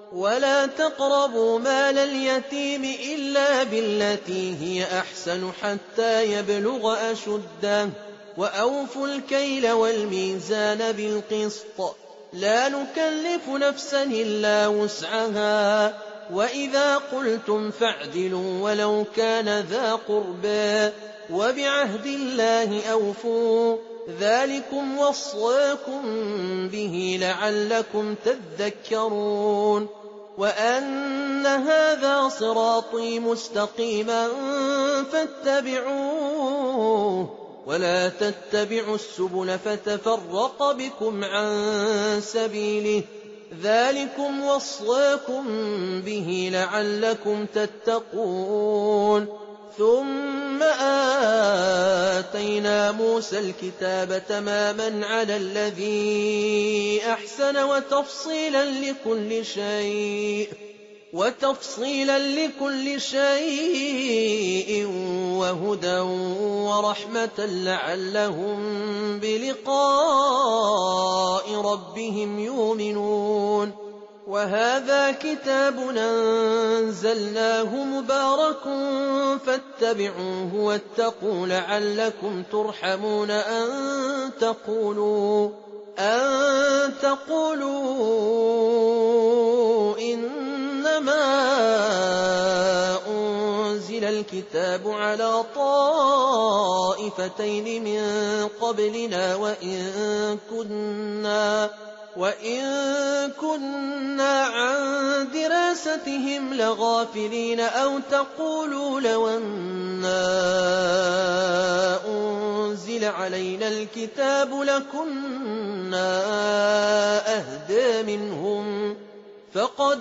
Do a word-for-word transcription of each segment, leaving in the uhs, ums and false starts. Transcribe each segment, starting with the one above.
ولا تقربوا مال اليتيم إلا بالتي هي أحسن حتى يبلغ أشده وأوفوا الكيل والميزان بالقسط لا نكلف نفسا إلا وسعها وإذا قلتم فاعدلوا ولو كان ذا قربى وبعهد الله أوفوا ذلكم وصاكم به لعلكم تذكرون وأن هذا صراطي مستقيما فاتبعوه ولا تتبعوا السبل فتفرق بكم عن سبيله ذلكم وصاكم به لعلكم تتقون ثم آتينا موسى الكتاب تماما على الذي أحسن وتفصيلا لكل شيء وتفصيلا لكل شيء وهدى ورحمة لعلهم بلقاء ربهم يؤمنون وهذا كتاب أنزلناه مبارك فاتبعوه واتقوا لعلكم ترحمون أن تقولوا أن تقولوا إنما أنزل الكتاب على طائفتين من قبلنا وإن كنا وإن كنا عن دراستهم لغافلين أو تقولوا لو أنا أنزل علينا الكتاب لكنا أهدى منهم فقد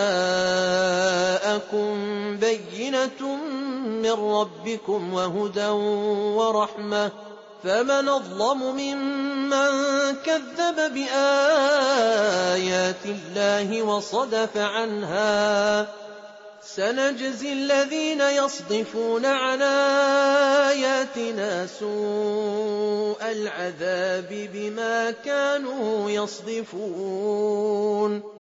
جاءكم بينة من ربكم وهدى ورحمة فمن أظلم ممن كذب بآيات الله وصدف عنها سنجزي الذين يصدفون عن آياتنا سوء العذاب بما كانوا يصدفون